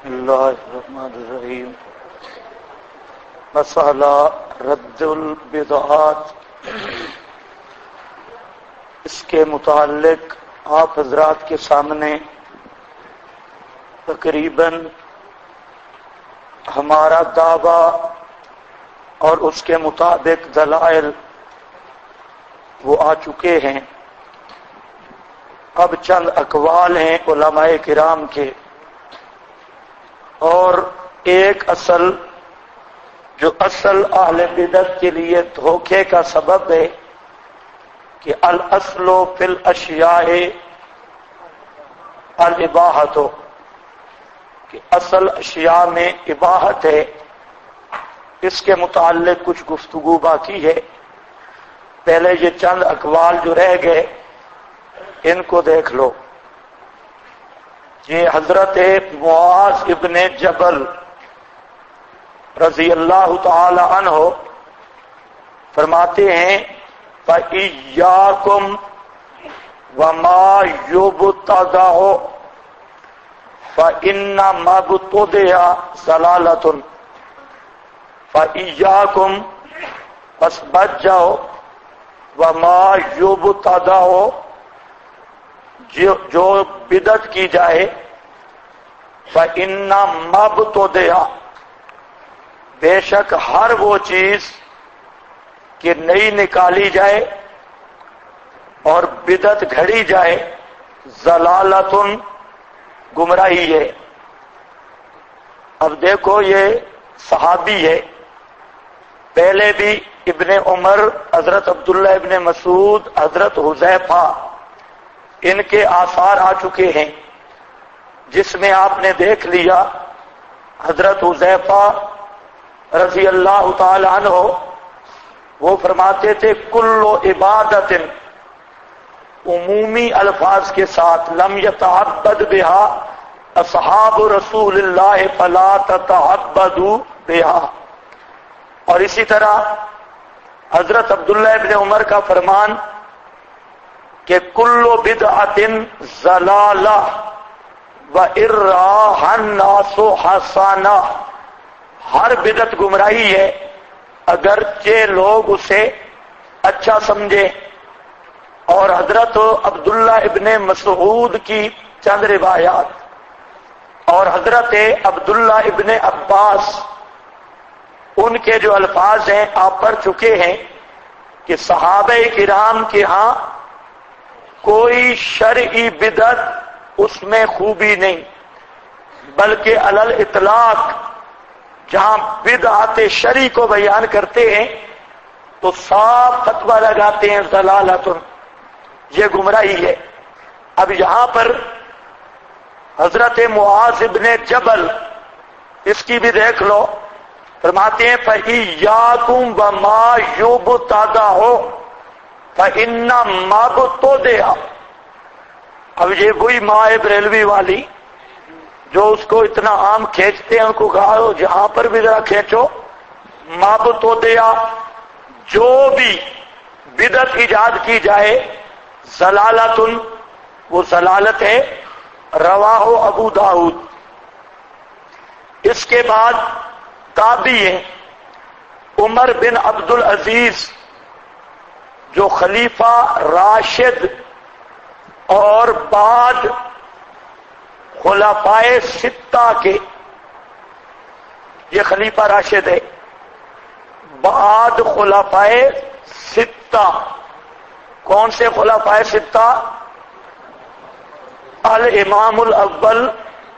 اللہ الرحمن الرحیم. مسئلہ رد البدعات، اس کے متعلق آپ حضرات کے سامنے تقریباً ہمارا دعویٰ اور اس کے مطابق دلائل وہ آ چکے ہیں. اب چند اقوال ہیں علماء کرام کے، اور ایک اصل جو اصل اہل بدعت کے لیے دھوکے کا سبب ہے کہ الاصل فی الاشیاء الاباحۃ، کہ اصل اشیاء میں اباحت ہے. اس کے متعلق کچھ گفتگو باقی ہے. پہلے یہ چند اقوال جو رہ گئے ان کو دیکھ لو. یہ حضرت معاذ ابن جبل رضی اللہ تعالی عنہ فرماتے ہیں فَإِيَّاكُمْ وَمَا يُبْتَدَعُ فَإِنَّ مَبْتُدِعَ ضَلَالَةٌ. فَإِيَّاكُمْ، پس بچ جاؤ، وَمَا يُبْتَدَعُ، جو بدعت کی جائے، فَإِنَّ مَبْتُدِعَ، بے شک ہر وہ چیز کہ نئی نکالی جائے اور بدعت گھڑی جائے، ضلالتن، گمراہی ہے. اب دیکھو یہ صحابی ہے، پہلے بھی ابن عمر، حضرت عبداللہ ابن مسعود، حضرت حذیفہ، ان کے آثار آ چکے ہیں جس میں آپ نے دیکھ لیا حضرت حذیفہ رضی اللہ تعالی عنہ وہ فرماتے تھے کل عبادت، عمومی الفاظ کے ساتھ، لم یتعبد بها اصحاب رسول اللہ فلا تتعبدوا بها. اور اسی طرح حضرت عبداللہ ابن عمر کا فرمان کہ کل بدعت ضلالہ وَإِرَّاهَا النَّاسُ حَسَنَةٌ، ہر بدعت گمراہی ہے اگرچہ لوگ اسے اچھا سمجھے. اور حضرت عبداللہ ابن مسعود کی چند روایات اور حضرت عبداللہ ابن عباس، ان کے جو الفاظ ہیں آپ پڑھ چکے ہیں کہ صحابہ کرام کے ہاں کوئی شرعی بدعت اس میں خوبی نہیں، بلکہ علی الاطلاق جہاں بدعت شرعی کو بیان کرتے ہیں تو صاف فتویٰ لگاتے ہیں ضلالت، یہ گمراہی ہے. اب یہاں پر حضرت معاذ ابن جبل، اس کی بھی دیکھ لو، فرماتے ہیں فَإِيَّاكُمْ وَمَا يُبْتَدَعُ فَإِنَّ مَبْتُدِعَ. اب یہ وہی ماں بریلوی والی جو اس کو اتنا عام کھینچتے ہیں، ان کو کہا جہاں پر بھی ذرا کھینچو. مَبْتُدِعَ، جو بھی بدعت ایجاد کی جائے، ضلالتن، وہ ضلالت ہے. رواہ ابو داؤد. اس کے بعد تابعی ہے عمر بن عبد العزیز، جو خلیفہ راشد اور بعد خلفائے ستہ کے، یہ خلیفہ راشد ہے بعد خلفائے ستہ. کون سے خلفائے ستہ؟ الامام الاول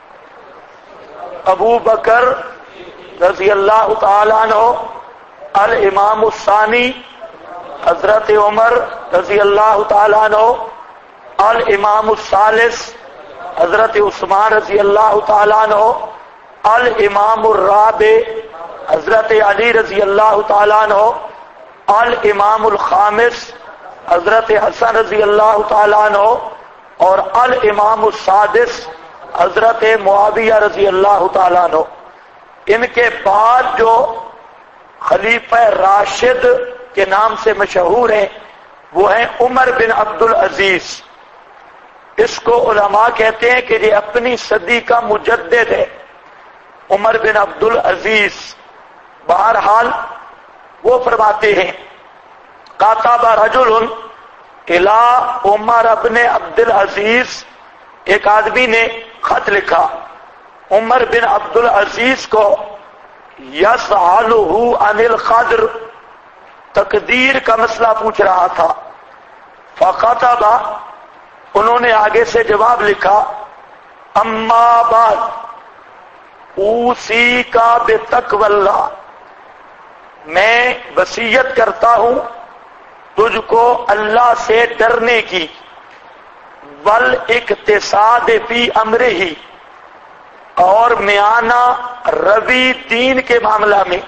ابو بکر رضی اللہ تعالی عنہ، الامام الثانی حضرت عمر رضی اللہ تعالی عنہ، الامام الثالث حضرت عثمان رضی اللہ تعالی عنہ، الامام الرابع حضرت علی رضی اللہ تعالی عنہ، الامام الخامس حضرت حسن رضی اللہ تعالی عنہ، اور الامام السادس حضرت معاویہ رضی اللہ تعالی عنہ. ان کے بعد جو خلیفہ راشد کے نام سے مشہور ہیں وہ ہیں عمر بن عبد العزیز. اس کو علماء کہتے ہیں کہ یہ اپنی صدی کا مجدد ہے، عمر بن عبد العزیز. بہرحال وہ فرماتے ہیں کاتب رجل الی عمر بن عبد العزیز، ایک آدمی نے خط لکھا عمر بن عبد العزیز کو، یسألہ عن القدر، تقدیر کا مسئلہ پوچھ رہا تھا. فخطب، انہوں نے آگے سے جواب لکھا اما بعد اوصی کا بتقوی اللہ، میں وصیت کرتا ہوں تجھ کو اللہ سے ڈرنے کی، والاقتصاد فی امرہ، اور میانہ روی دین کے معاملہ میں،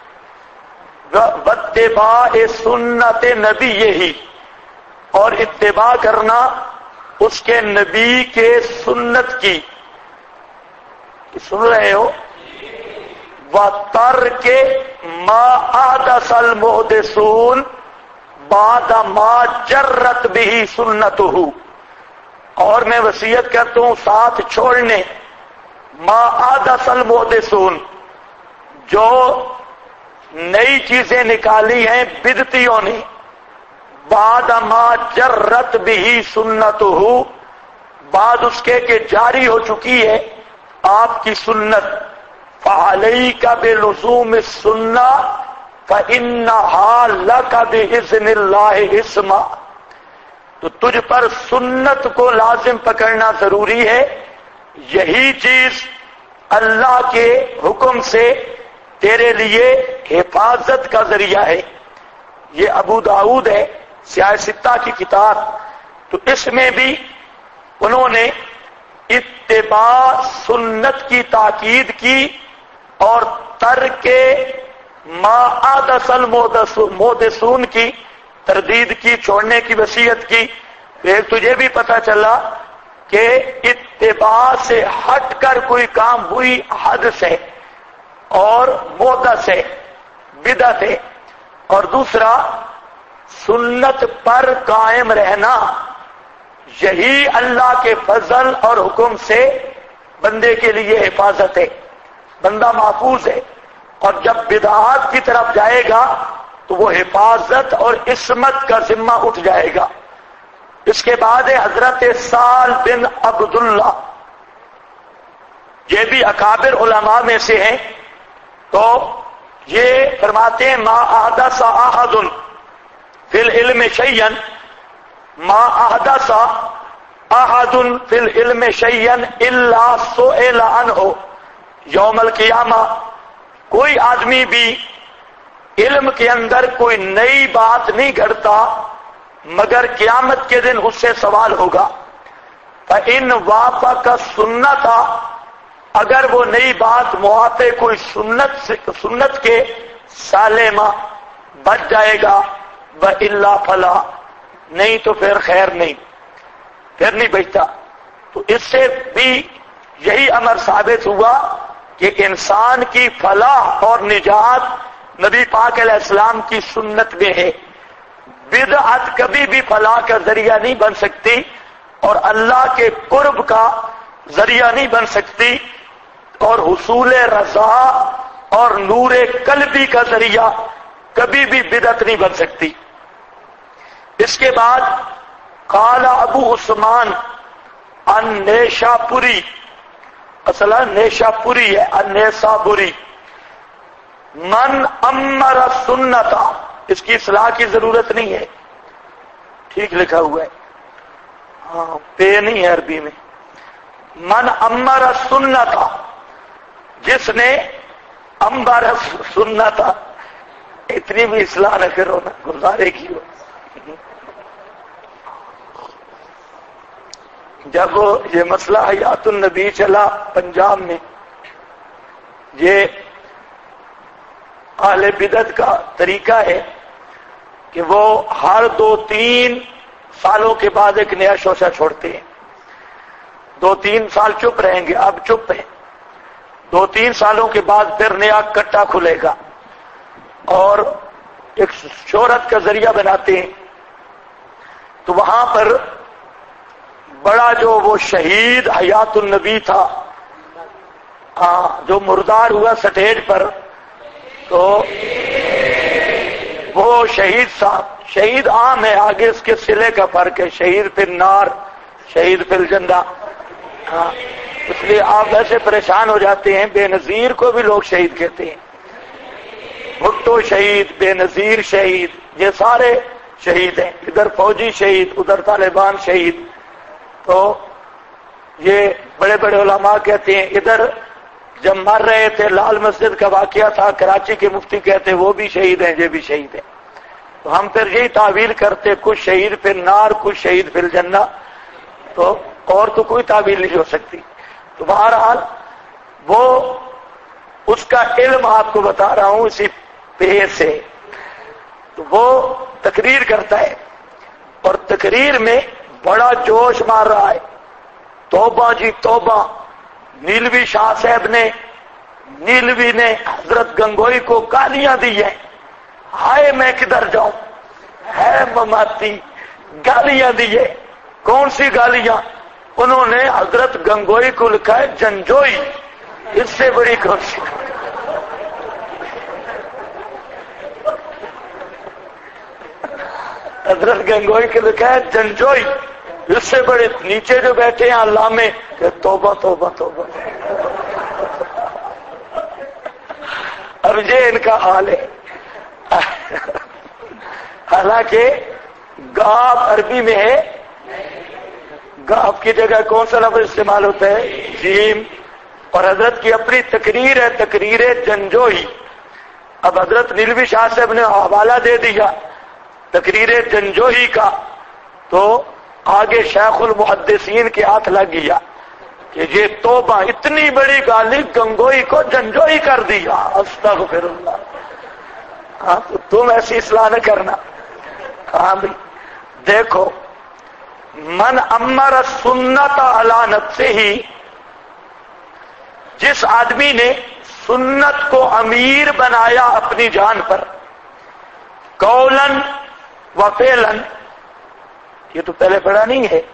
واتباع سنت نبی یہی، اور اتباع کرنا اس کے نبی کے سنت کی. سن رہے ہو؟ وَتَرْكِ مَا أَحْدَثَ الْمُحْدِثُونَ بَعْدَ مَا جَرَّتْ بِهِ سُنَّتُهُ، اور میں وصیت کرتا ہوں ساتھ چھوڑنے ما أَحْدَثَ الْمُحْدِثُونَ، جو نئی چیزیں نکالی ہیں بدعتیوں نے، بعد ما جرت بہی سنتہ، بعد اس کے کہ جاری ہو چکی ہے آپ کی سنت. فعلیک بلزوم السنہ فإنہا لک بإذن اللہ اسما، تو تجھ پر سنت کو لازم پکڑنا ضروری ہے، یہی چیز اللہ کے حکم سے تیرے لیے حفاظت کا ذریعہ ہے. یہ ابو داؤد ہے، سیاہ ستہ کی کتاب. تو اس میں بھی انہوں نے اتباع سنت کی تاکید کی اور ترک ما احدث المحدثون کی تردید کی، چھوڑنے کی وصیت کی. پھر تجھے بھی پتہ چلا کہ اتباع سے ہٹ کر کوئی کام ہوئی حدث ہے اور محدث ہے، بدعت ہے. اور دوسرا سنت پر قائم رہنا، یہی اللہ کے فضل اور حکم سے بندے کے لیے حفاظت ہے، بندہ محفوظ ہے. اور جب بدعات کی طرف جائے گا تو وہ حفاظت اور عصمت کا ذمہ اٹھ جائے گا. اس کے بعد حضرت سال بن عبداللہ، یہ بھی اکابر علماء میں سے ہیں. تو یہ فرماتے ہیں ما احدث احد فی العلم شیئا، ما احدث احد فی العلم شیئا الا سئل عنہ یوم القیامہ، کوئی آدمی بھی علم کے اندر کوئی نئی بات نہیں گھڑتا مگر قیامت کے دن اس سے سوال ہوگا. فإن وافق سنت، اگر وہ نئی بات موافق کوئی سنت کے سالمہ بچ جائے گا، وإلا فلا، نہیں تو پھر خیر نہیں، پھر نہیں بچتا. تو اس سے بھی یہی امر ثابت ہوا کہ انسان کی فلاح اور نجات نبی پاک علیہ السلام کی سنت میں ہے. بدعت کبھی بھی فلاح کا ذریعہ نہیں بن سکتی اور اللہ کے قرب کا ذریعہ نہیں بن سکتی، اور حصول رضا اور نور قلبی کا ذریعہ کبھی بھی بدعت نہیں بن سکتی. اس کے بعد قال ابو عثمان النیشاپوری، اصلا نیشاپوری ہے، النیسابوری، من امر سنت، اس کی اصلاح کی ضرورت نہیں ہے، ٹھیک لکھا ہوا ہے، ہاں پے نہیں ہے عربی میں. من امر سنت، جس نے امبر سنت، اتنی بھی اصلاح نہ کرو نا، گزارے کی ہو. جب یہ مسئلہ حیات النبی چلا پنجاب میں، یہ اہل بدعت کا طریقہ ہے کہ وہ ہر 2-3 سالوں کے بعد ایک نیا شوشہ چھوڑتے ہیں. 2-3 سال چپ رہیں گے، اب چپ ہیں، 2-3 سالوں کے بعد پھر نیا کٹا کھلے گا اور ایک شہرت کا ذریعہ بناتے ہیں. تو وہاں پر بڑا جو وہ شہید حیات النبی تھا، ہاں جو مردار ہوا سٹیج پر تو وہ شہید صاحب، شہید عام ہے، آگے اس کے صلے کا فرق ہے، شہید فی النار، شہید فی الجنہ۔ ہاں اس لیے آپ ویسے پریشان ہو جاتے ہیں، بے نظیر کو بھی لوگ شہید کہتے ہیں، بھٹو شہید، بے نظیر شہید، یہ سارے شہید ہیں، ادھر فوجی شہید، ادھر طالبان شہید۔ تو یہ بڑے بڑے علماء کہتے ہیں ادھر جب مر رہے تھے لال مسجد کا واقعہ تھا، کراچی کے مفتی کہتے ہیں وہ بھی شہید ہیں، یہ بھی شہید ہیں۔ تو ہم پھر یہی تعویل کرتے، کچھ شہید فی النار، کچھ شہید فی الجنہ، تو اور تو کوئی تعویل نہیں ہو سکتی۔ تو بہرحال وہ اس کا علم آپ کو بتا رہا ہوں اسی پہ سے۔ تو وہ تقریر کرتا ہے اور تقریر میں بڑا جوش مار رہا ہے، توبہ جی توبہ، نیلوی شاہ صاحب نے، نیلوی نے حضرت گنگوئی کو گالیاں دی ہیں، ہائے میں کدھر جاؤں، ہے مماتی، گالیاں دی ہے۔ کون سی گالیاں؟ انہوں نے حضرت گنگوئی کو لکھا ہے جنجوئی، اس سے بڑی کون سی؟ حضرت گنگوئی کو لکھا ہے جنجوئی، اس سے بڑے نیچے جو بیٹھے ہیں علامے کہ توبہ توبہ توبہ۔ اب یہ ان کا حال ہے۔ حالانکہ گاف عربی میں ہے، گاف کی جگہ کون سا لفظ استعمال ہوتا ہے؟ جیم۔ اور حضرت کی اپنی تقریر ہے، تقریر جنجوئی۔ اب حضرت نیلوی شاہ صاحب نے حوالہ دے دیا تقریر جنجوئی کا، تو آگے شیخ المحدثین کے ہاتھ لگ گیا کہ یہ توبہ، اتنی بڑی گالی گنگوئی کو جنجوئی کر دیا، استغفر اللہ۔ ہاں تو تم ایسی اصلاح نہ کرنا۔ ہاں بھی دیکھو، من امر سنت علی نفسہ ہی، جس آدمی نے سنت کو امیر بنایا اپنی جان پر، قولن و فعلن، یہ تو پہلے پڑھا نہیں ہے،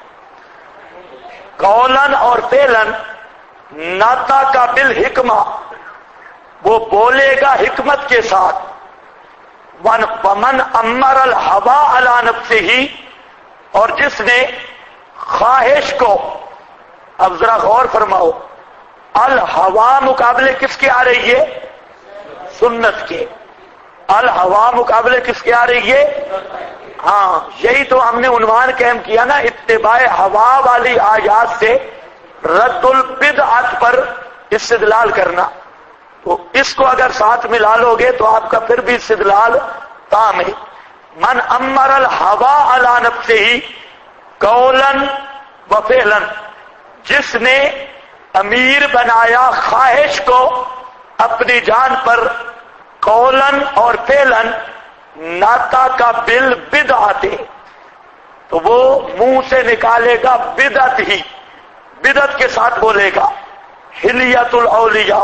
قولن اور فعلن، ناتا کا بالحکمہ، وہ بولے گا حکمت کے ساتھ، ومن امر الہوا علی نفسہ، اور جس نے خواہش کو، اب ذرا غور فرماؤ، الہوا مقابلے کس کے آ رہی ہے؟ سنت کے۔ الہوا مقابلے کس کے آ رہی ہے؟ ہاں یہی تو ہم نے عنوان قائم کیا نا، اتباع ہوا والی آیات سے رد البدعت پر استدلال کرنا۔ تو اس کو اگر ساتھ ملا لو گے تو آپ کا پھر بھی استدلال تام ہے۔ من امر الہوا علی نفسہ قولا و فعلا، جس نے امیر بنایا خواہش کو اپنی جان پر، قولن اور فعلن، ناتا کا بل بدعت، تو وہ منہ سے نکالے گا بدعت ہی، بدعت کے ساتھ بولے گا، حلیت الاولیاء۔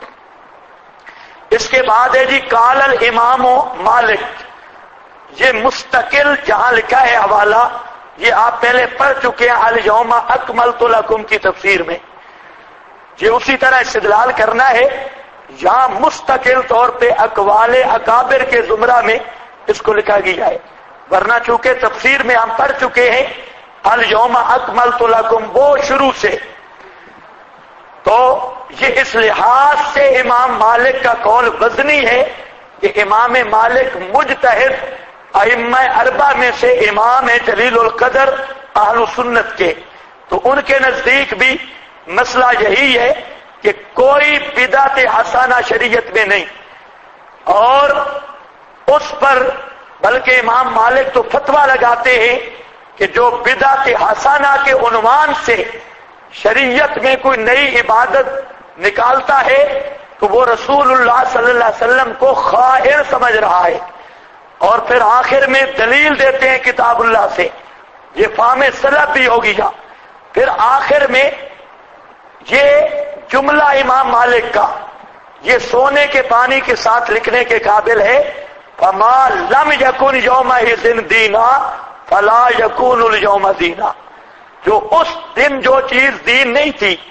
اس کے بعد ہے جی قال الامام مالک، یہ مستقل جہاں لکھا ہے حوالہ، یہ آپ پہلے پڑھ چکے ہیں الیوم اکملت لکم کی تفسیر میں، یہ اسی طرح استدلال کرنا ہے۔ یہاں مستقل طور پہ اقوال اکابر کے زمرہ میں اس کو لکھا گیا ہے، ورنہ چونکہ تفسیر میں ہم پڑھ چکے ہیں الیوم اکملت لکم، وہ شروع سے، تو یہ اس لحاظ سے امام مالک کا قول وزنی ہے کہ امام مالک مجتہد ائمہ اربعہ میں سے امام ہے، جلیل القدر اہل سنت کے، تو ان کے نزدیک بھی مسئلہ یہی ہے کہ کوئی بدعت حسنہ شریعت میں نہیں، اور اس پر بلکہ امام مالک تو فتویٰ لگاتے ہیں کہ جو بدعت حسنہ کے عنوان سے شریعت میں کوئی نئی عبادت نکالتا ہے تو وہ رسول اللہ صلی اللہ علیہ وسلم کو خائر سمجھ رہا ہے، اور پھر آخر میں دلیل دیتے ہیں کتاب اللہ سے، یہ فہم سلف بھی ہو گیا۔ پھر آخر میں یہ جملہ امام مالک کا، یہ سونے کے پانی کے ساتھ لکھنے کے قابل ہے، فما لم یکن یومئذ دینا فلا یکون الیوم دینا، جو اس دن جو چیز دین نہیں تھی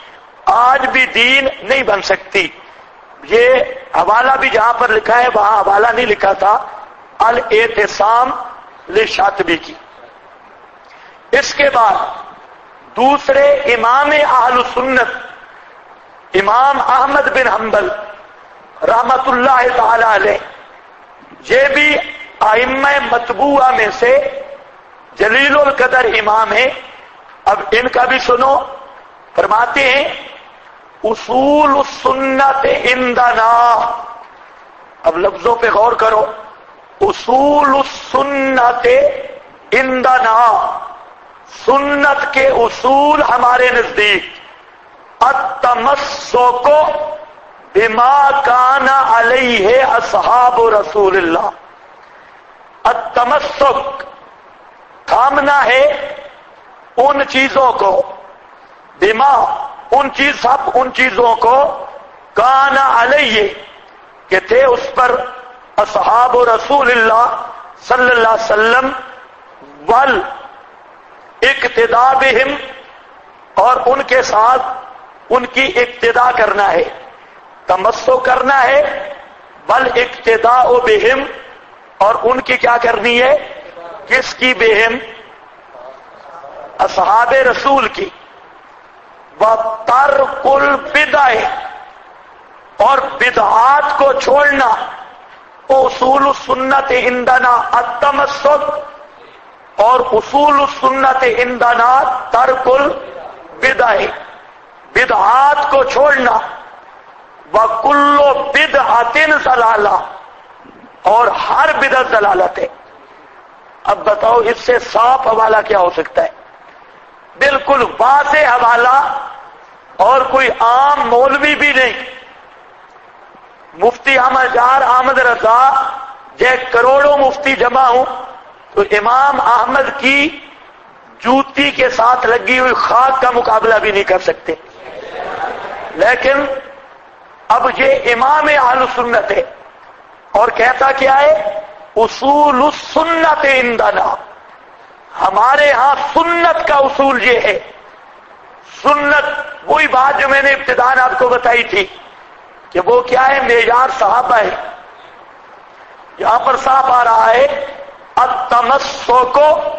آج بھی دین نہیں بن سکتی. یہ حوالہ بھی جہاں پر لکھا ہے وہاں حوالہ نہیں لکھا تھا، الاعتصام للشاطبی کی. اس کے بعد دوسرے امام اہل سنت امام احمد بن حنبل رحمت اللہ تعالی علیہ، یہ بھی ائمہ متبوعہ میں سے جلیل القدر امام ہیں. اب ان کا بھی سنو. فرماتے ہیں اصول السنت عندنا. اب لفظوں پہ غور کرو. اصول السنت عندنا، سنت کے اصول ہمارے نزدیک. التمسک بما کان علیہ اصحاب رسول اللہ. التمسک تھامنا ہے ان چیزوں کو، بما سب ان چیزوں کو، کان علیہ کہ تھے اس پر اصحاب رسول اللہ صلی اللہ علیہ وسلم، ول اقتداء بہم، اور ان کے ساتھ ان کی اقتداء کرنا ہے. تمسک کرنا ہے، بل اقتداء بہم، اور ان کی کیا کرنی ہے؟ کس کی؟ بہم، اصحاب رسول کی. وَتَرْكُ الْبِدْعِ، اور بدعات کو چھوڑنا. اصول السنت عندنا التمسک، اور اصول السنت عندنا ترک البدع، بدعات کو چھوڑنا. وَكُلُّ بِدْعَةٍ ضَلَالَةٍ، اور ہر بدعت ضلالت ہے. اب بتاؤ اس سے صاف حوالہ کیا ہو سکتا ہے؟ بالکل واضح حوالہ، اور کوئی عام مولوی بھی نہیں. مفتی احمد جار احمد رضا جے کروڑوں مفتی جمع ہوں تو امام احمد کی جوتی کے ساتھ لگی ہوئی خاک کا مقابلہ بھی نہیں کر سکتے. لیکن اب یہ امام اہل سنت ہے، اور کہتا کیا ہے؟ اصول السنت عندنا، ہمارے ہاں سنت کا اصول یہ ہے. سنت وہی بات جو میں نے ابتداءً آپ کو بتائی تھی کہ وہ کیا ہے؟ معیار صحابہ ہے. یہاں پر صاف آ رہا ہے التمسک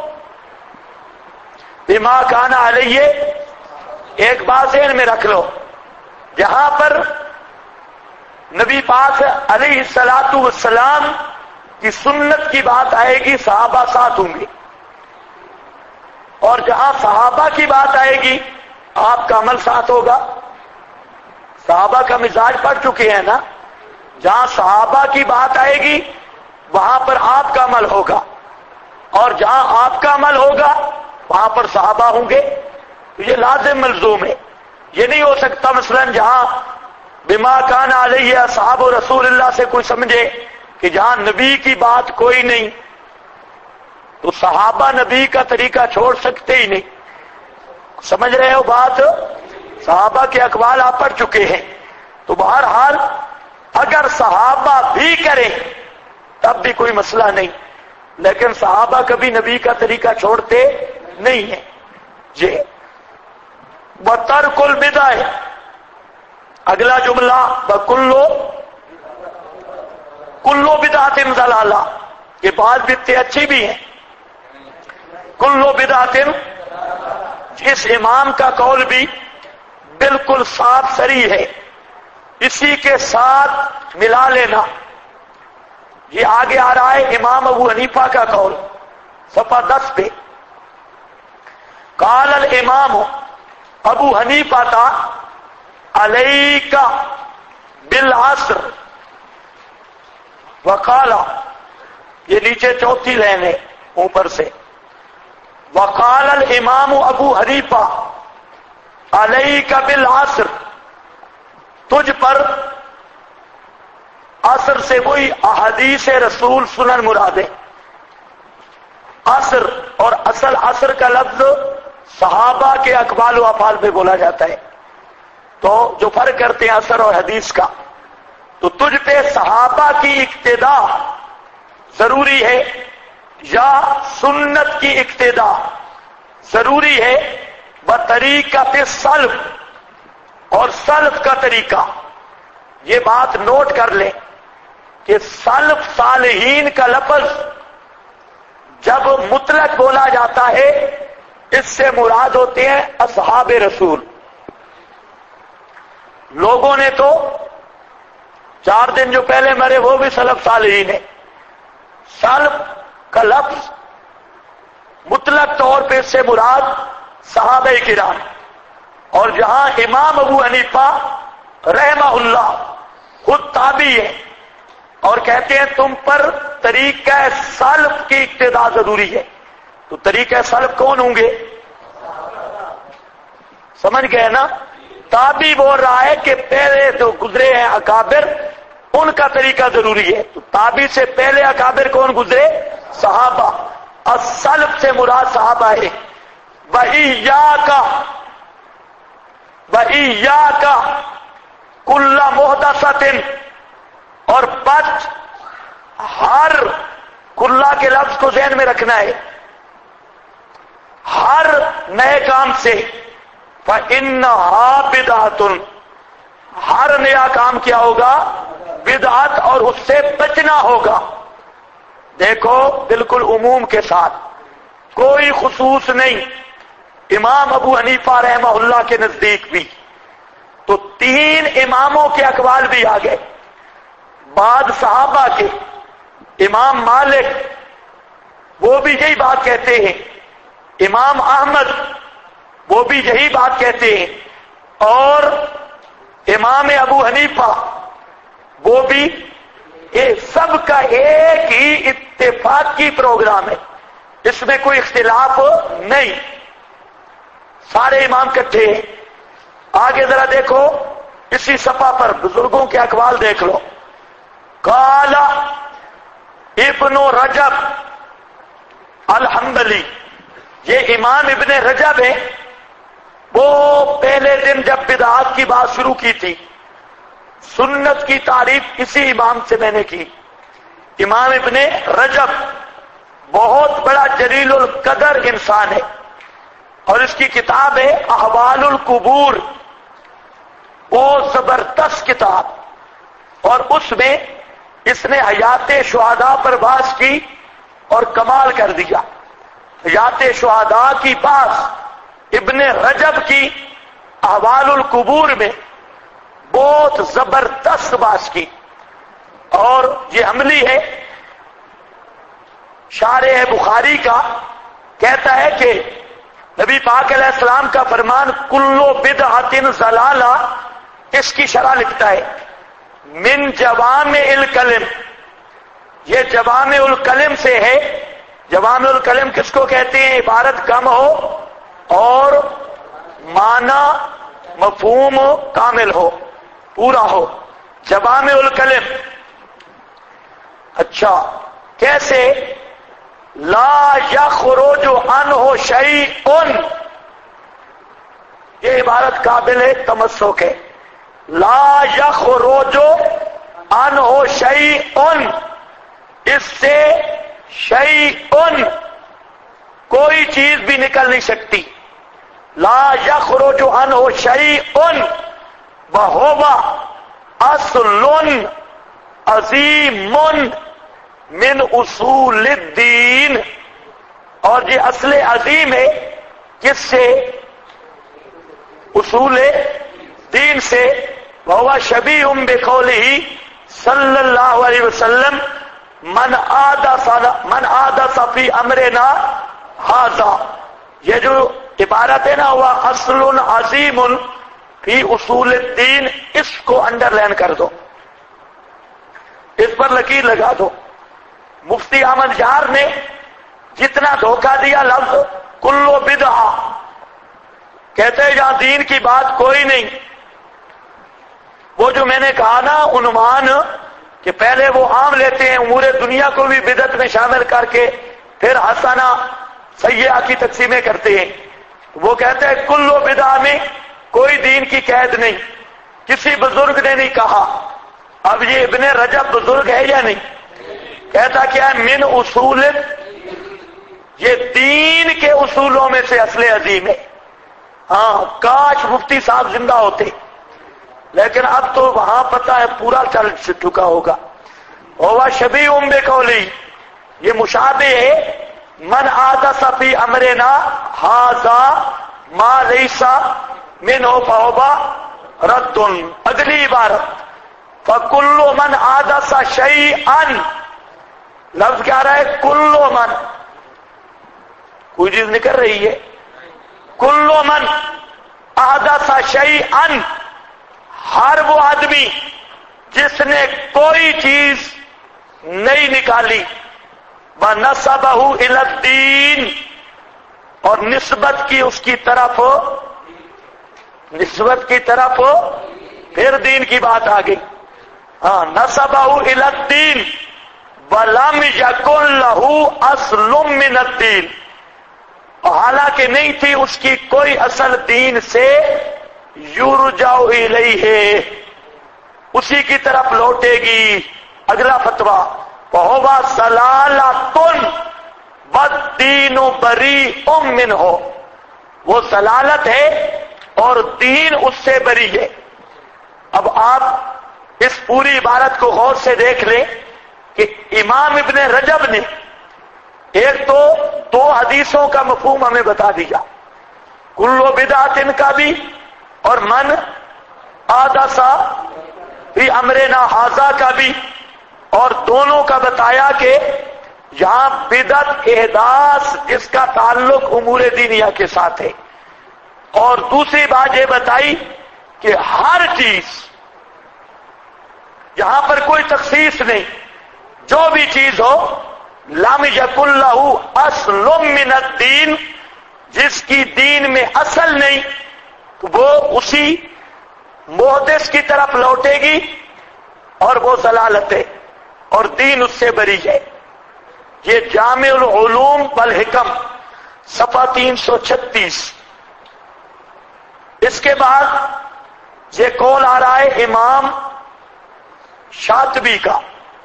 بما کان علیہ. ایک بات ذہن میں رکھ لو، جہاں پر نبی پاک علیہ الصلوۃ والسلام کی سنت کی بات آئے گی صحابہ ساتھ ہوں گے، اور جہاں صحابہ کی بات آئے گی آپ کا عمل ساتھ ہوگا. صحابہ کا مزاج پڑھ چکے ہیں نا. جہاں صحابہ کی بات آئے گی وہاں پر آپ کا عمل ہوگا، اور جہاں آپ کا عمل ہوگا وہاں پر صحابہ ہوں گے. تو یہ لازم ملزوم ہے. یہ نہیں ہو سکتا مثلا جہاں بما کان علیہ اصحاب رسول اللہ سے کوئی سمجھے کہ جہاں نبی کی بات کوئی نہیں تو صحابہ نبی کا طریقہ چھوڑ سکتے ہی نہیں. سمجھ رہے ہو بات؟ صحابہ کے اقوال آپ پڑھ چکے ہیں. تو بہرحال اگر صحابہ بھی کریں تب بھی کوئی مسئلہ نہیں، لیکن صحابہ کبھی نبی کا طریقہ چھوڑتے نہیں ہیں. جی وَتَرْكُ الْبِدْعِ، اگلا جملہ کلو بدعت ضلالہ. یہ بات بھی اچھی بھی ہیں. کلو بدعت، اس امام کا قول بھی بالکل صاف صریح ہے، اسی کے ساتھ ملا لینا. یہ آگے آ رہا ہے امام ابو حنیفہ کا قول صفحہ 10 پہ. قال الامام ابو حنیفہ تھا علیک بالعصر وقال، یہ نیچے چوتھی لائن ہے اوپر سے. وقال الامام ابو حنیفہ علیک بالعصر، تجھ پر عصر سے وہی احادیث رسول سنن مراد ہے. عصر اور اصل عصر کا لفظ صحابہ کے اقوال و افعال میں بولا جاتا ہے، تو جو فرق کرتے ہیں عصر اور حدیث کا، تو تجھ پہ صحابہ کی اقتداء ضروری ہے یا سنت کی اقتداء ضروری ہے؟ بطریقۃ السلف، اور سلف کا طریقہ. یہ بات نوٹ کر لیں کہ سلف صالحین کا لفظ جب مطلق بولا جاتا ہے اس سے مراد ہوتے ہیں اصحاب رسول. لوگوں نے تو 4 دن جو پہلے مرے وہ بھی سلف صالحین ہیں. سلف کا لفظ مطلق طور پہ اس سے مراد صحابہ کرام. اور جہاں امام ابو حنیفہ رحمہ اللہ خود تابعی ہے اور کہتے ہیں تم پر طریقہ سلف کی اقتداء ضروری ہے، تو طریقہ سلف کون ہوں گے؟ سمجھ گئے نا؟ تابعی بول رہا ہے کہ پہلے تو گزرے ہیں اکابر، ان کا طریقہ ضروری ہے. تو تابعی سے پہلے اکابر کون گزرے؟ صحابہ. السلف سے مراد صحابہ ہے. وَإِيَّاكَ كُلَّ مُحْدَثَةٍ، اور بچ ہر کلّا کے لفظ کو ذہن میں رکھنا ہے، ہر نئے کام سے. فَإِنَّهَا بِدْعَةٌ، ہر نیا کام کیا ہوگا؟ بدعت، اور اس سے بچنا ہوگا. دیکھو بالکل عموم کے ساتھ، کوئی خصوص نہیں. امام ابو حنیفہ رحمہ اللہ کے نزدیک بھی تو 3 اماموں کے اقوال بھی آ گئے. بعد صحابہ کے امام مالک وہ بھی یہی بات کہتے ہیں، امام احمد وہ بھی یہی بات کہتے ہیں، اور امام ابو حنیفہ وہ بھی. یہ سب کا ایک ہی اتفاقی پروگرام ہے، اس میں کوئی اختلاف نہیں. سارے امام اکٹھے ہیں. آگے ذرا دیکھو اسی صفحہ پر بزرگوں کے اقوال دیکھ لو. قال ابن رجب الحنبلی، یہ امام ابن رجب ہے. وہ پہلے دن جب بدعات کی بات شروع کی تھی، سنت کی تعریف اسی امام سے میں نے کی. امام ابن رجب بہت بڑا جلیل القدر انسان ہے، اور اس کی کتاب ہے احوال القبور، بہت زبردست کتاب. اور اس میں اس نے حیات شہداء پر بحث کی اور کمال کر دیا. حیات شہداء کی بحث ابن رجب کی احوال القبور میں بہت زبردست بحث کی. اور یہ عملی ہے. شارح بخاری کا کہتا ہے کہ نبی پاک علیہ السلام کا فرمان کلو بدعۃ ضلالہ، اس کی شرح لکھتا ہے من جوامع الکلم. یہ جوامع الکلم سے ہے. جوامع الکلم کس کو کہتے ہیں؟ عبارت کم ہو اور معنی مفہوم کامل ہو، پورا ہو. جوامع الکلم. اچھا کیسے؟ لا یخرج عنہ شیء، یہ عبارت قابل تمسک ہے. لا یخرج عنہ شیء، اس سے شیء کوئی چیز بھی نکل نہیں سکتی. لا یخرج عنہ شیء وہو اصل عظیم من اصول الدین، اور یہ اصل عظیم ہے کس سے؟ اصول دین سے. وہو شبیہ بقولہ صلی اللہ علیہ وسلم من احدث فی امرنا ھذا. یہ جو عبارت ہے نا، وہ اصل عظیم فی اصول الدین، اس کو انڈر لائن کر دو، اس پر لکیر لگا دو. مفتی احمد یار نے جتنا دھوکہ دیا لفظ کلو بدعہ، کہتے ہیں جہاں دین کی بات کوئی نہیں. وہ جو میں نے کہا نا عنوان کہ پہلے وہ عام لیتے ہیں، امور دنیا کو بھی بدعت میں شامل کر کے پھر حسنہ سیئہ کی تقسیمیں کرتے ہیں. وہ کہتے ہیں کلو بدعہ میں کوئی دین کی قید نہیں، کسی بزرگ نے نہیں کہا. اب یہ ابن رجب بزرگ ہے یا نہیں؟ کہتا کیا ہے؟ من اصول، یہ دین کے اصولوں میں سے اصل عظیم ہے. ہاں کاش مفتی صاحب زندہ ہوتے لیکن اب تو وہاں پتہ ہے پورا چل چکا ہوگا. ہوا شبیہ بقولی، یہ مشابہ ہے. من احدث فی امرنا ھذا ما لیس منہ فہو رد. اگلی عبارت فکل من احدث شیئا، لفظ کیا رہا ہے؟ کل من، کوئی چیز نکل رہی ہے. کل من احدث شیئا، ہر وہ آدمی جس نے کوئی چیز نئی نکالی، وَنَسَبَهُ إِلَى الدِّينِ، اور نسبت کی اس کی طرف، نسبت کی طرف، پھر دین کی بات آ گئی. ہاں، نَسَبَهُ إِلَى الدِّينِ وَلَمْ يَكُنْ لَهُ أَصْلٌ مِّنَ الدِّينِ، حالانکہ نہیں تھی اس کی کوئی اصل دین سے، یرجع الیہ، اسی کی طرف لوٹے گی. اگلا فتویٰ فہو ضلالۃ والدین بریء منہ، وہ ضلالت ہے اور دین اس سے بری ہے. اب آپ اس پوری عبارت کو غور سے دیکھ لیں کہ امام ابن رجب نے ایک تو دو حدیثوں کا مفہوم ہمیں بتا دیا، کل بدعت کا بھی اور من احدث فی امرنا ھذا کا بھی، اور دونوں کا بتایا کہ یہاں بدعت احداث اس کا تعلق امور دینیہ کے ساتھ ہے. اور دوسری بات یہ بتائی کہ ہر چیز، یہاں پر کوئی تخصیص نہیں، جو بھی چیز ہو، لم یکن لہ اصل من الدین، جس کی دین میں اصل نہیں وہ اسی محدث کی طرف لوٹے گی اور وہ ضلالت ہے اور دین اس سے بری ہے. یہ جامع العلوم والحکم صفحہ 336. اس کے بعد یہ قول آ رہا ہے امام شاطبی کا،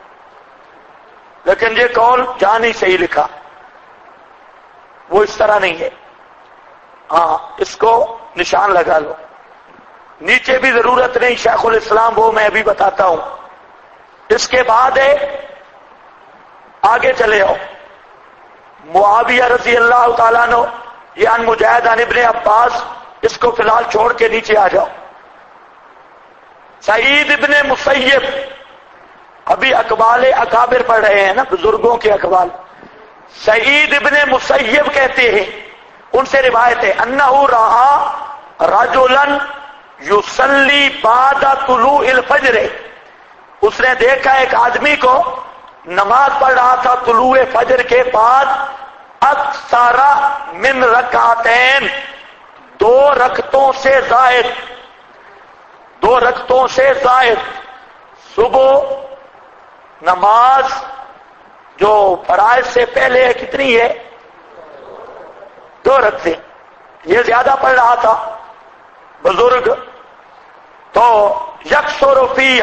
لیکن یہ قول جہاں نہیں صحیح لکھا، وہ اس طرح نہیں ہے. ہاں، اس کو نشان لگا لو، نیچے بھی ضرورت نہیں، شیخ الاسلام وہ میں ابھی بتاتا ہوں. اس کے بعد ہے، آگے چلے آؤ، معاویہ رضی اللہ تعالیٰ عنہ، یہ عن مجاہد عن ابن عباس، اس کو فی الحال چھوڑ کے نیچے آ جاؤ. سعید ابن مسیب، ابھی اقوال اکابر پڑھ رہے ہیں نا، بزرگوں کے اقوال. سعید ابن مسیب کہتے ہیں، ان سے روایت ہے، انہ رأى رجلا یصلی بعد طلوع الفجر، اس نے دیکھا ایک آدمی کو نماز پڑھ رہا تھا طلوع فجر کے بعد، اکثر من رکعتین، 2 رکعتوں سے زائد، 2 رکعتوں سے زائد. صبح نماز جو فرائض سے پہلے کتنی ہے؟ 2 رکعتیں. یہ زیادہ پڑھ رہا تھا بزرگ، تو یکثر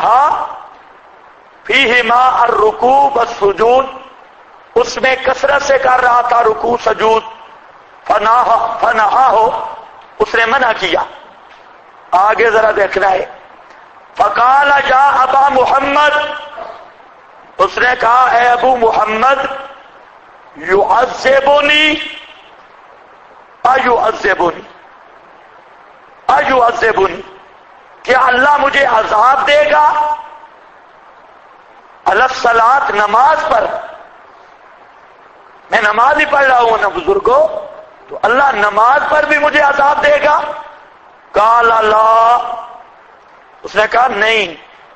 فیہما الرکوع والسجود، اس میں کثرت سے کر رہا تھا رکوع سجود. فنہاہ، اس نے منع کیا. آگے ذرا دیکھنا ہے. فقال یا ابا محمد، اس نے کہا اے ابو محمد، یعذبنی ایعذبنی ایعذبنی، کیا اللہ مجھے عذاب دے گا علی الصلاۃ، نماز پر؟ میں نماز ہی پڑھ رہا ہوں نا بزرگوں، تو اللہ نماز پر بھی مجھے عذاب دے گا؟ قال لا، اس نے کہا نہیں،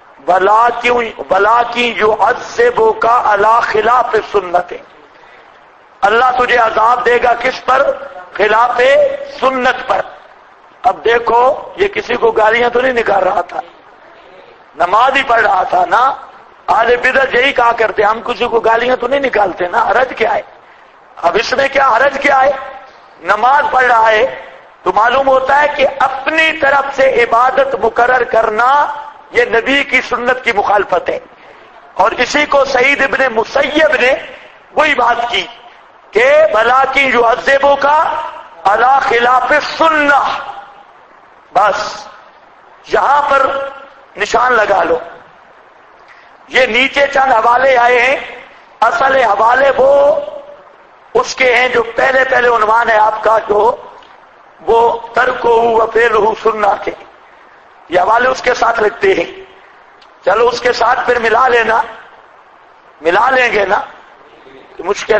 ولیکن یعذبک علی خلاف سنت، اللہ تجھے عذاب دے گا کس پر؟ خلاف سنت پر. اب دیکھو، یہ کسی کو گالیاں تو نہیں نکال رہا تھا، نماز ہی پڑھ رہا تھا نا. اہل بدعت یہی کہا کرتے، ہم کسی کو گالیاں تو نہیں نکالتے نا، حرج کیا ہے؟ اب اس میں کیا حرج کیا ہے؟ نماز پڑھ رہا ہے تو معلوم ہوتا ہے کہ اپنی طرف سے عبادت مقرر کرنا یہ نبی کی سنت کی مخالفت ہے. اور اسی کو سعید ابن مسیب نے وہی بات کی کہ ولیکن یعذبک علی خلاف السنہ. بس یہاں پر نشان لگا لو. یہ نیچے چند حوالے آئے ہیں، اصل حوالے وہ اس کے ہیں جو پہلے عنوان ہے آپ کا، جو وہ ترکہ و فعلہ سنہ کے، یہ حوالے اس کے ساتھ لکھتے ہیں. چلو اس کے ساتھ پھر ملا لینا، ملا لیں گے نا. مشکل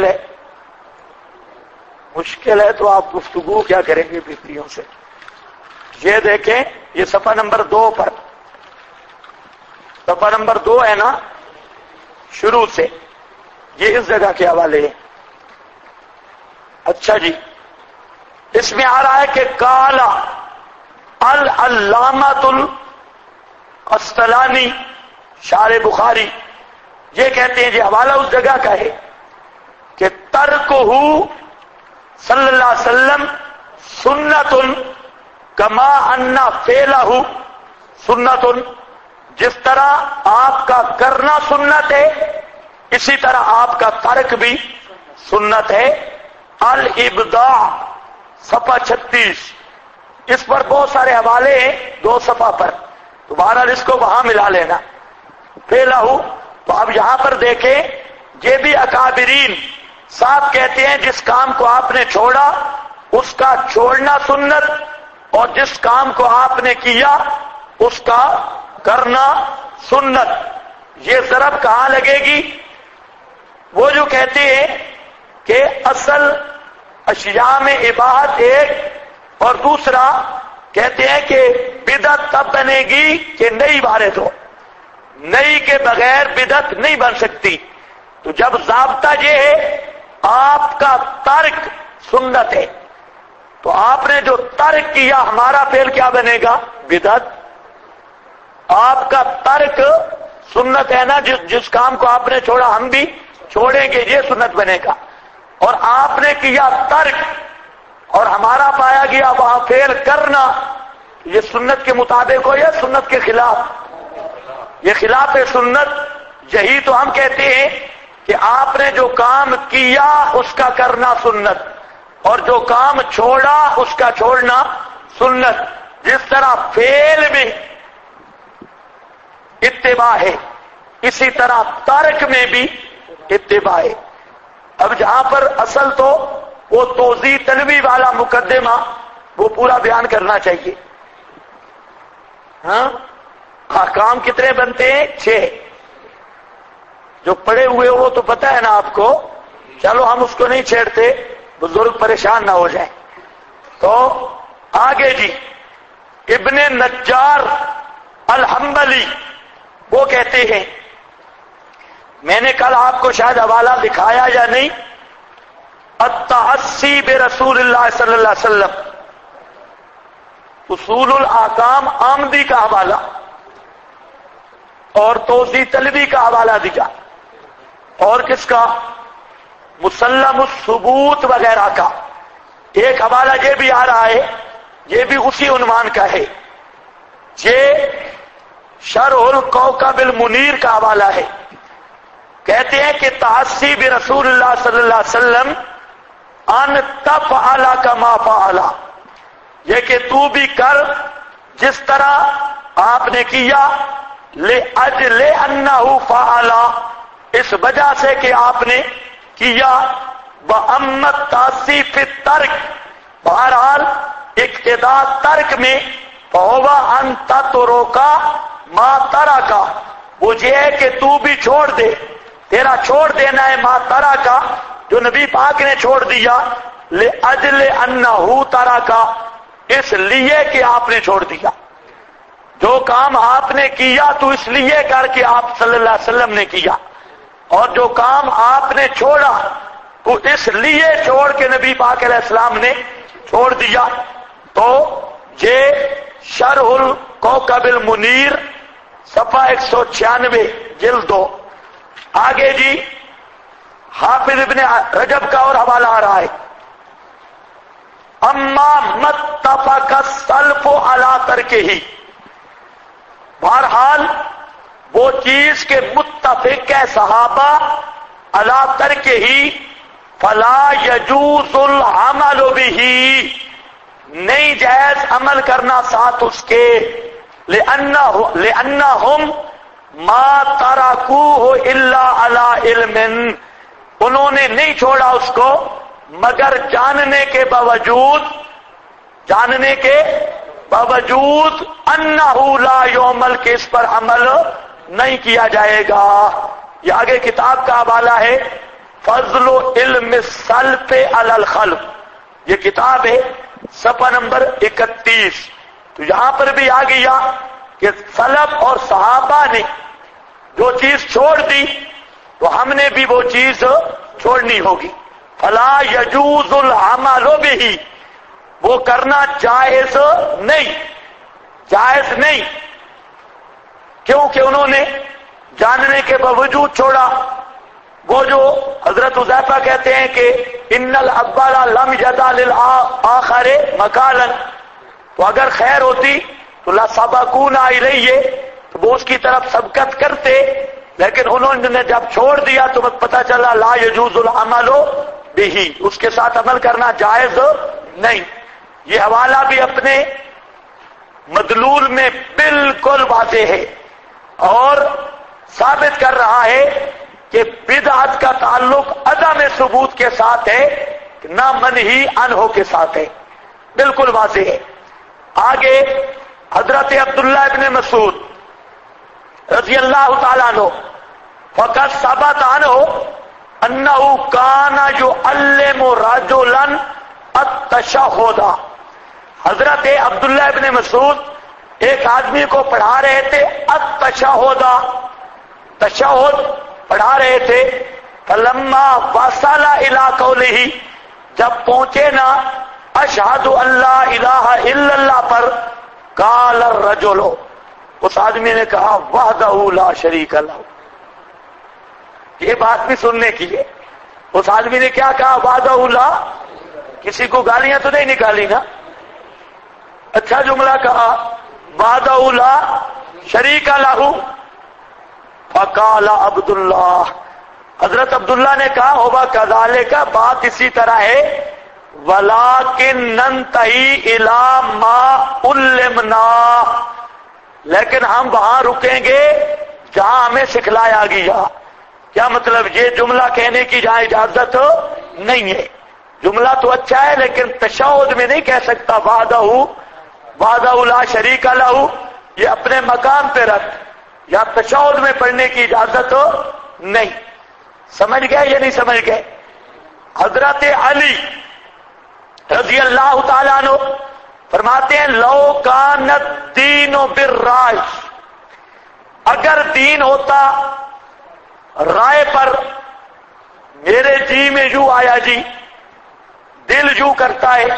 ہے تو آپ گفتگو کیا کریں گے بیتیوں سے. یہ دیکھیں، یہ صفحہ نمبر 2 پر، صفحہ نمبر 2 ہے نا شروع سے، یہ اس جگہ کے حوالے ہیں. اچھا جی، اس میں آ رہا ہے کہ قال العلامۃ القسطلانی شارح بخاری، یہ کہتے ہیں، یہ حوالہ اس جگہ کا ہے کہ ترکہ صلی اللہ علیہ وسلم سنت کما ان فعلہ سنت، جس طرح آپ کا کرنا سنت ہے اسی طرح آپ کا ترک بھی سنت ہے. الابداع صفحہ 36، اس پر بہت سارے حوالے ہیں 2 صفحہ پر، تو بہرحال اس کو وہاں ملا لینا. فعلہ، تو اب یہاں پر دیکھیں، یہ بھی اکابرین صاحب کہتے ہیں جس کام کو آپ نے چھوڑا اس کا چھوڑنا سنت، اور جس کام کو آپ نے کیا اس کا کرنا سنت. یہ ضرب کہاں لگے گی؟ وہ جو کہتے ہیں کہ اصل اشیاء میں اباحت ایک، اور دوسرا کہتے ہیں کہ بدعت تب بنے گی کہ نئی وارد ہو، نئی کے بغیر بدعت نہیں بن سکتی. تو جب ضابطہ یہ ہے آپ کا ترک سنت ہے، تو آپ نے جو ترک کیا ہمارا فعل کیا بنے گا؟ بدعت. آپ کا ترک سنت ہے نا، جس کام کو آپ نے چھوڑا ہم بھی چھوڑیں گے، یہ سنت بنے گا. اور آپ نے کیا ترک اور ہمارا پایا گیا وہاں فعل کرنا، یہ سنت کے مطابق ہو یا سنت کے خلاف؟ یہ خلاف سنت. یہی تو ہم کہتے ہیں کہ آپ نے جو کام کیا اس کا کرنا سنت، اور جو کام چھوڑا اس کا چھوڑنا سنت. جس طرح فعل میں اتباع ہے اسی طرح ترک میں بھی اتباع ہے. اب جہاں پر اصل تو وہ توضیح تنوی والا مقدمہ وہ پورا بیان کرنا چاہیے. ہاں، احکام کتنے بنتے ہیں؟ 6. جو پڑے ہوئے وہ تو پتہ ہے نا آپ کو، چلو ہم اس کو نہیں چھیڑتے، بزرگ پریشان نہ ہو جائیں. تو آگے جی، ابن نجار الحنبلی وہ کہتے ہیں، میں نے کل آپ کو شاید حوالہ دکھایا یا نہیں، التعصی برسول اللہ صلی اللہ علیہ وسلم، اصول الاحکام آمدی کا حوالہ اور توضیح طلبی کا حوالہ دیا، اور کس کا؟ مسلم الثبوت وغیرہ کا. ایک حوالہ یہ بھی آ رہا ہے، یہ بھی اسی عنوان کا ہے، یہ شرح الکوكب المنیر کا حوالہ ہے. کہتے ہیں کہ تعصی برسول اللہ صلی اللہ علیہ وسلم ان تفعل کما فعل، یہ کہ تو بھی کر جس طرح آپ نے کیا، لأجل انہ فعل، اس وجہ سے کہ آپ نے کیا. وَأَمَّا التَّعْصِي فِي التَّرْكِ، بہرحال اقتداء ترک میں، فَهُوَ أَن تَتْرُكَ مَا تَرَكَ، وہ یہ ہے کہ تو بھی چھوڑ دے، تیرا چھوڑ دینا ہے ما ترکا، جو نبی پاک نے چھوڑ دیا، لأجل انہ ترکا، اس لیے کہ آپ نے چھوڑ دیا. جو کام آپ نے کیا تو اس لیے کر کے آپ صلی اللہ علیہ وسلم نے کیا، اور جو کام آپ نے چھوڑا تو اس لیے چھوڑ کے نبی پاک علیہ السلام نے چھوڑ دیا. تو یہ شرح الکوكب المنیر صفحہ 196 جلد 2. آگے جی، حافظ ابن رجب کا اور حوالہ آ رہا ہے، اما متفق السلف علی ترکہ، بہرحال وہ چیز کے متفق ہے صحابہ علی ترکہ، فلا یجوز العمل بہ، نہیں جائز عمل کرنا ساتھ اس کے. لأنهم ما تركوه الا على علم، انہوں نے نہیں چھوڑا اس کو مگر جاننے کے باوجود انہ لا یعمل، کہ اس پر عمل نہیں کیا جائے گا۔ یہ آگے کتاب کا حوالہ ہے فضل علم السلف علی الخلف، یہ کتاب ہے صفحہ نمبر 31۔ تو یہاں پر بھی آ گیا کہ سلف اور صحابہ نے جو چیز چھوڑ دی تو ہم نے بھی وہ چیز چھوڑنی ہوگی۔ فلا یجوز العمل بہ، وہ کرنا جائز نہیں، کیونکہ انہوں نے جاننے کے باوجود چھوڑا۔ وہ جو حضرت حذیفہ کہتے ہیں کہ ان الاول لم یدع للآخر مکالا، تو اگر خیر ہوتی تو لسبقونا الیہ، تو وہ اس کی طرف سبقت کرتے، لیکن انہوں نے جب چھوڑ دیا تو پتہ چلا لا یجوز العمل بہ، اس کے ساتھ عمل کرنا جائز نہیں۔ یہ حوالہ بھی اپنے مدلول میں بالکل واضح ہے اور ثابت کر رہا ہے کہ بدعت کا تعلق عدم ثبوت کے ساتھ ہے، نہ منہی عنہ کے ساتھ ہے، بالکل واضح ہے۔ آگے حضرت عبداللہ ابن مسعود رضی اللہ تعالیٰ عنہ فقد ثبت عنہ انہ کان یعلم رجلا التشہد، حضرت عبداللہ ابن مسعود ایک آدمی کو پڑھا رہے تھے التشہد، تشہد پڑھا رہے تھے۔ فلما وصل الی قولہ، جب پہنچے نا اشہد ان لا الہ الا اللہ پر، قال الرجل، اس آدمی نے کہا وحدہ لا شریک لہ، یہ بات بھی سننے کی ہے۔ اس آدمی نے کیا کہا؟ وحدہ لا، کسی کو گالیاں تو نہیں نکالی نا، اچھا جملہ کہا، وحدہ لا شریک لہ۔ فقال عبداللہ، حضرت عبداللہ نے کہا ہوبا کذالک، بات اسی طرح ہے، ولیکن ننتہی الی ما علمنا، لیکن ہم وہاں رکیں گے جہاں ہمیں سکھلایا گیا۔ کیا مطلب؟ یہ جملہ کہنے کی جہاں اجازت نہیں ہے، جملہ تو اچھا ہے لیکن تشہد میں نہیں کہہ سکتا وحدہ لا شریک لہ، یہ اپنے مقام پہ رکھ، یا تشہد میں پڑھنے کی اجازت نہیں۔ سمجھ گئے یا نہیں سمجھ گئے؟ حضرت علی رضی اللہ تعالیٰ عنہ فرماتے ہیں لو کان الدین بالرائے، اگر دین ہوتا رائے پر، میرے جی میں یوں آیا جی، دل یوں کرتا ہے،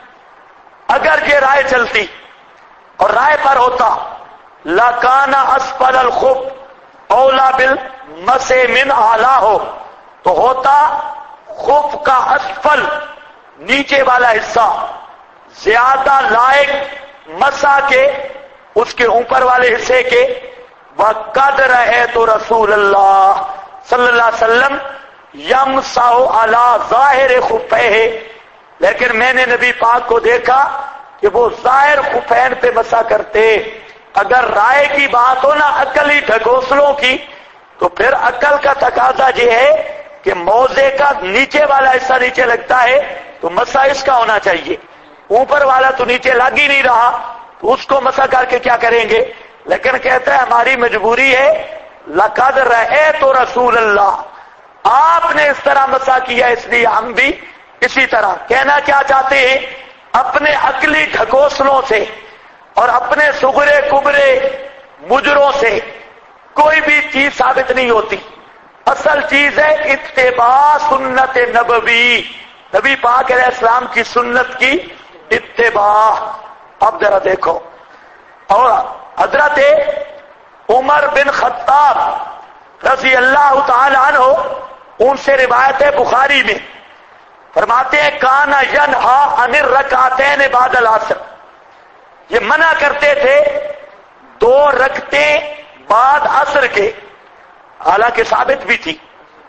اگر یہ رائے چلتی اور رائے پر ہوتا، لَكَانَ أَسْفَلَ الْخُفِّ أَوْلَى بِالْمَسْحِ مِنْ أَعْلَاهُ، تو ہوتا خف کا اسفل، نیچے والا حصہ زیادہ لائق مسح کے اس کے اوپر والے حصے کے۔ وَقَدْ رَأَيْتُ رَسُولَ اللَّهِ صلی اللہ علیہ وسلم يَمْسَحُ عَلَى ظَاهِرِ خُفَّيْهِ، لیکن میں نے نبی پاک کو دیکھا کہ وہ ظاہر خفین پہ مسح کرتے۔ اگر رائے کی بات ہو نا عقلی ڈھکوسلوں کی، تو پھر عقل کا تقاضا یہ ہے کہ موزے کا نیچے والا حصہ نیچے لگتا ہے تو مسح اس کا ہونا چاہیے، اوپر والا تو نیچے لگ ہی نہیں رہا تو اس کو مسح کر کے کیا کریں گے؟ لیکن کہتا ہے ہماری مجبوری ہے، لقد رأیت رسول اللہ، آپ نے اس طرح مسح کیا اس لیے ہم بھی اسی طرح۔ کہنا کیا چاہتے ہیں؟ اپنے عقلی ڈھکوسلوں سے اور اپنے صغرے کبرے مجروں سے کوئی بھی چیز ثابت نہیں ہوتی، اصل چیز ہے اتباع سنت نبوی، نبی پاک علیہ السلام کی سنت کی اتباع۔ اب ذرا دیکھو، اور حضرت عمر بن خطاب رضی اللہ تعالی عنہ، ان سے روایت ہے بخاری میں، فرماتے ہیں کان ینہا عن الرکعتین بعد العصر، یہ منع کرتے تھے 2 رکعتیں بعد عصر کے، حالانکہ ثابت بھی تھی،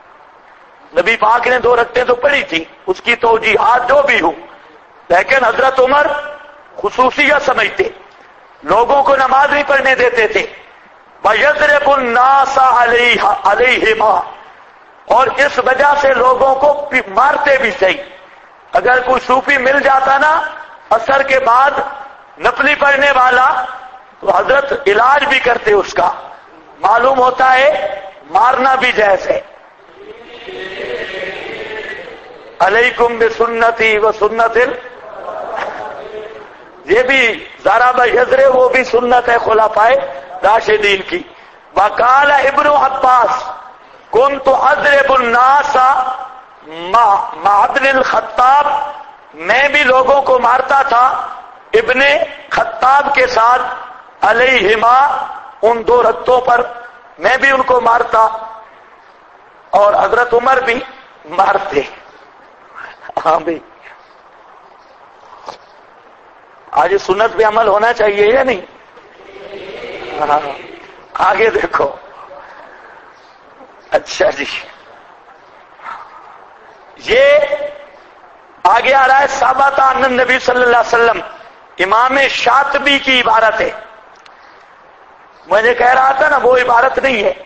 نبی پاک نے 2 رکعتیں تو پڑھی تھی، اس کی توجیحات جو بھی ہوں، لیکن حضرت عمر خصوصیت سمجھتے لوگوں کو نماز نہیں پڑھنے دیتے تھے. وَيَضْرِبُ النَّاسَ عَلَيْهِمَا، اور اس وجہ سے لوگوں کو مارتے بھی صحیح. اگر کوئی صوفی مل جاتا نا عصر کے بعد نفلی پڑھنے والا تو حضرت علاج بھی کرتے اس کا. معلوم ہوتا ہے مارنا بھی جائز ہے. علیکم بسنتی و سنت، یہ بھی ضرب یضرب وہ بھی سنت ہے خلفائے راشدین کی. وقال ابن عباس کنت اضرب الناس مع ابن الخطاب، میں بھی لوگوں کو مارتا تھا ابن خطاب کے ساتھ. علیہما، ان دو رتوں پر میں بھی ان کو مارتا، اور حضرت عمر بھی مارتے. ہاں بھائی آج سنت پہ عمل ہونا چاہیے یا نہیں؟ ہاں آگے دیکھو. اچھا جی، یہ آگے آ رہا ہے ثابت عن النبی صلی اللہ علیہ وسلم. امام شاطبی کی عبارت ہے. مجھے کہہ رہا تھا نا وہ عبارت نہیں ہے،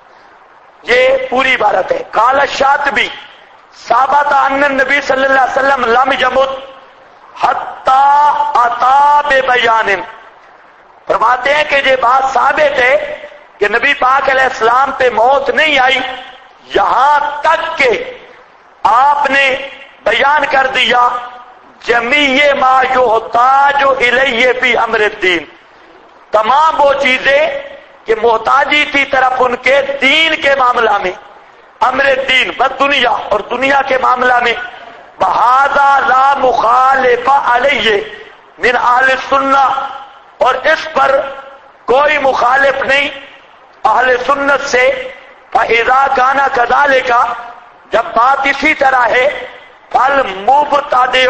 یہ پوری عبارت ہے. قال الشاطبی ثابت عن النبی صلی اللہ علیہ وسلم لم یمت حتی اتی ببیان. فرماتے ہیں کہ یہ بات ثابت ہے کہ نبی پاک علیہ السلام پہ موت نہیں آئی یہاں تک کہ آپ نے بیان کر دیا جمیع ما یحتاج الیہ فی امر الدین، تمام وہ چیزیں کہ محتاجی تھی طرف ان کے دین کے معاملہ میں، امر الدین بد دنیا اور دنیا کے معاملہ میں. بہذا لا مخالف علیہ من اہل السنہ، اور اس پر کوئی مخالف نہیں اہل سنت سے. فاذا کان کذالک، جب بات اسی طرح ہے، فالمبتدع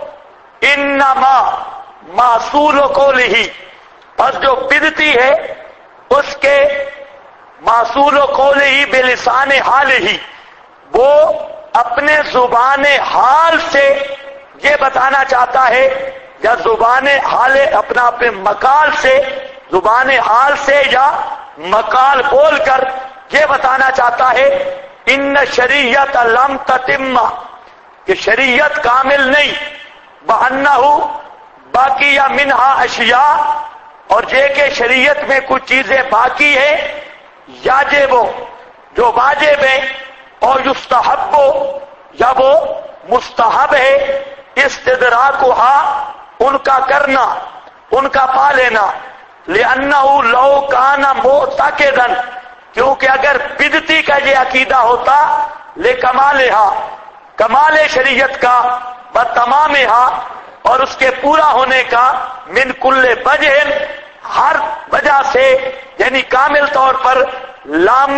انما معصول قولہ، پس جو بدعتی ہے اس کے معصول قولہ بلسان حالہ، وہ اپنے زبان حال سے یہ بتانا چاہتا ہے، یا زبان حال اپنے مقال سے، زبان حال سے یا مقال بول کر یہ بتانا چاہتا ہے ان شریعت لم تتم، کہ شریعت کامل نہیں. بہنہ باقی یا منہا اشیاء، اور یہ کہ شریعت میں کچھ چیزیں باقی ہیں، یاجب جو واجب ہے، اور یستحب یا وہ مستحب ہے، استدراکھا ان کا کرنا، ان کا پا لینا. لأنہ لو کان معتقدا، کیونکہ اگر بدعتی کا یہ عقیدہ ہوتا لکمالہا، کمال شریعت کا، بتمامہا اور اس کے پورا ہونے کا، من کل وجہ ہر وجہ سے، یعنی کامل طور پر، لم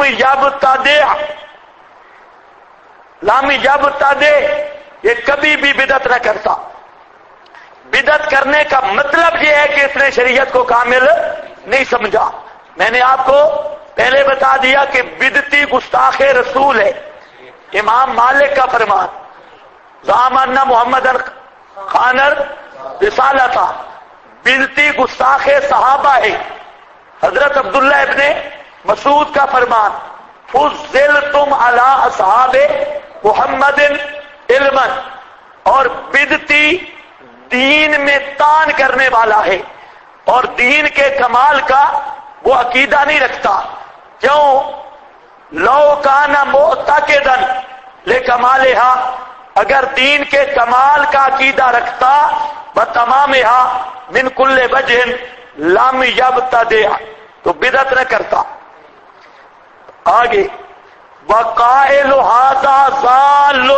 یبتدع یہ کبھی بھی بدعت نہ کرتا. بدعت کرنے کا مطلب یہ ہے کہ اس نے شریعت کو کامل نہیں سمجھا. میں نے آپ کو پہلے بتا دیا کہ بدعتی گستاخ رسول ہے. امام مالک کا فرمان، زعم ان محمد خانر رسالتہ، بدعتی گستاخ صحابہ ہے. حضرت عبداللہ ابن مسعود کا فرمان، فضلتم علی اصحاب محمد علما، اور بدعتی دین میں تان کرنے والا ہے اور دین کے کمال کا وہ عقیدہ نہیں رکھتا. کیوں؟ لو کان معتقدا لکمالہا، اگر دین کے کمال کا عقیدہ رکھتا، بتمامہا من کل وجہ لم یبتدع، تو بدعت نہ کرتا. آگے وقائل ھذا ضال،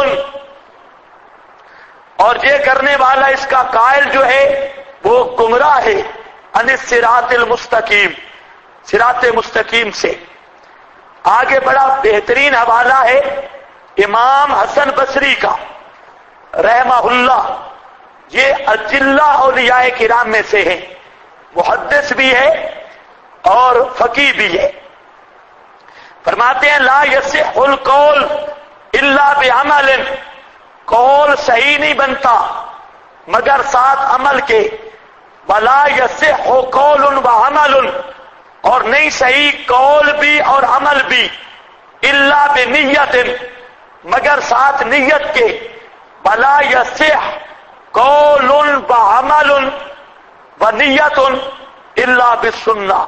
اور یہ کرنے والا اس کا قائل جو ہے وہ گمراہ ہے، عن الصراط المستقیم، صراط مستقیم سے. آگے بڑا بہترین حوالہ ہے امام حسن بصری کا رحمہ اللہ. یہ اجلہ اولیاء کرام میں سے ہیں، محدث بھی ہے اور فقیہ بھی ہے. فرماتے ہیں لا یصح القول الا بعمل، قول صحیح نہیں بنتا مگر ساتھ عمل کے. ولا یصح قول وعمل، اور نہیں صحیح قول بھی اور عمل بھی، الا بنیت، مگر ساتھ نیت کے، ولا یصح قول وعمل ونیت الا بالسنہ۔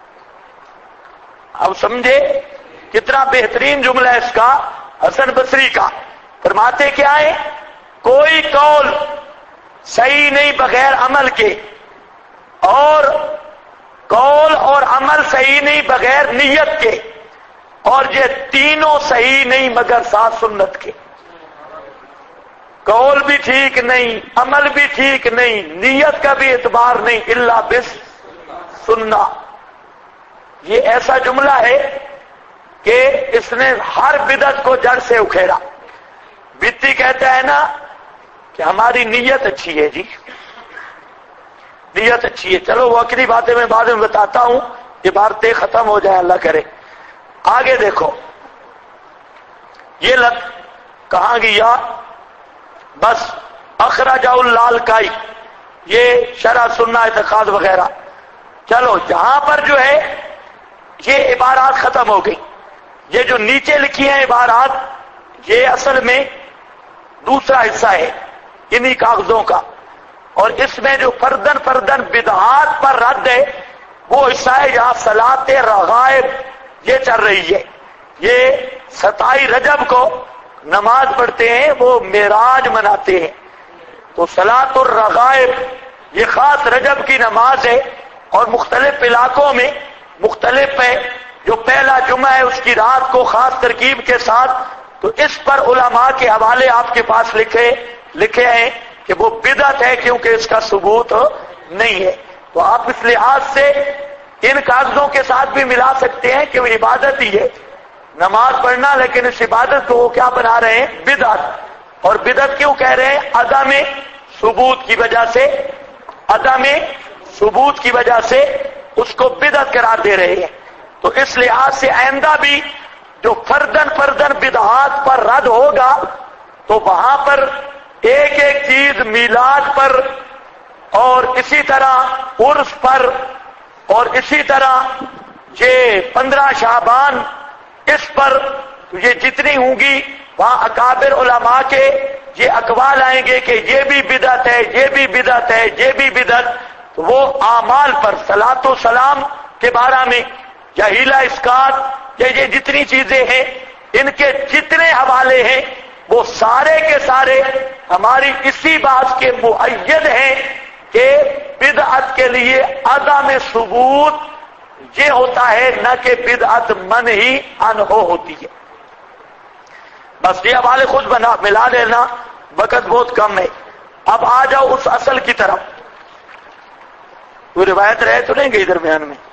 اب سمجھے کتنا بہترین جملہ ہے اس کا حسن بصری کا۔ فرماتے کیا ہے؟ کوئی قول صحیح نہیں بغیر عمل کے، اور قول اور عمل صحیح نہیں بغیر نیت کے، اور یہ تینوں صحیح نہیں مگر ساتھ سنت کے۔ قول بھی ٹھیک نہیں، عمل بھی ٹھیک نہیں، نیت کا بھی اعتبار نہیں، الا بالسنہ۔ یہ ایسا جملہ ہے کہ اس نے ہر بدعت کو جڑ سے اکھیڑا۔ بدعتی کہتا ہے نا کہ ہماری نیت اچھی ہے، جی نیت اچھی ہے، چلو وہ اکلی باتیں میں بعد میں بتاتا ہوں، یہ باتیں ختم ہو جائے اللہ کرے۔ آگے دیکھو یہ لت کہاں گیا؟ بس اخرج اللالکائی، یہ شرح سنہ اعتقاد وغیرہ۔ چلو یہاں پر جو ہے یہ عبارات ختم ہو گئی، یہ جو نیچے لکھی ہیں عبارات یہ اصل میں دوسرا حصہ ہے انہی کاغذوں کا، اور اس میں جو فردن فردن بدعات پر رد ہے وہ حصہ ہے جہاں صلاۃ رغائب یہ چل رہی ہے۔ یہ 27 رجب کو نماز پڑھتے ہیں، وہ معراج مناتے ہیں، تو صلاۃ الرغائب یہ خاص رجب کی نماز ہے، اور مختلف علاقوں میں مختلف ہے۔ جو پہلا جمعہ ہے اس کی رات کو خاص ترکیب کے ساتھ، تو اس پر علماء کے حوالے آپ کے پاس لکھے ہیں کہ وہ بدعت ہے کیونکہ اس کا ثبوت نہیں ہے۔ تو آپ اس لحاظ سے ان کاغذوں کے ساتھ بھی ملا سکتے ہیں کہ وہ عبادت ہی ہے، نماز پڑھنا، لیکن اس عبادت کو وہ کیا بنا رہے ہیں؟ بدعت۔ اور بدعت کیوں کہہ رہے ہیں؟ عدم ثبوت کی وجہ سے، عدم ثبوت کی وجہ سے اس کو بدعت قرار دے رہے ہیں۔ تو اس لحاظ سے آئندہ بھی جو فردن فردن بدعات پر رد ہوگا تو وہاں پر ایک ایک چیز میلاد پر، اور اسی طرح عرس پر، اور اسی طرح یہ 15 شعبان اس پر، یہ جتنی ہوں گی وہاں اکابر علماء کے یہ اقوال آئیں گے کہ یہ بھی بدعت ہے، یہ بھی بدعت ہے، یہ بھی بدعت۔ تو وہ اعمال پر صلاۃ و سلام کے بارے میں یا ہیلا اسکات یا یہ جتنی چیزیں ہیں ان کے جتنے حوالے ہیں وہ سارے کے سارے ہماری اسی بات کے مؤید ہیں کہ بدعت کے لیے عدم ثبوت یہ ہوتا ہے، نہ کہ بدعت منہی عنہ ہوتی ہے۔ بس یہ حوالے خود ملا لینا، وقت بہت کم ہے۔ اب آ جاؤ اس اصل کی طرف، کوئی روایت رہ تو نہیں گئی درمیان میں؟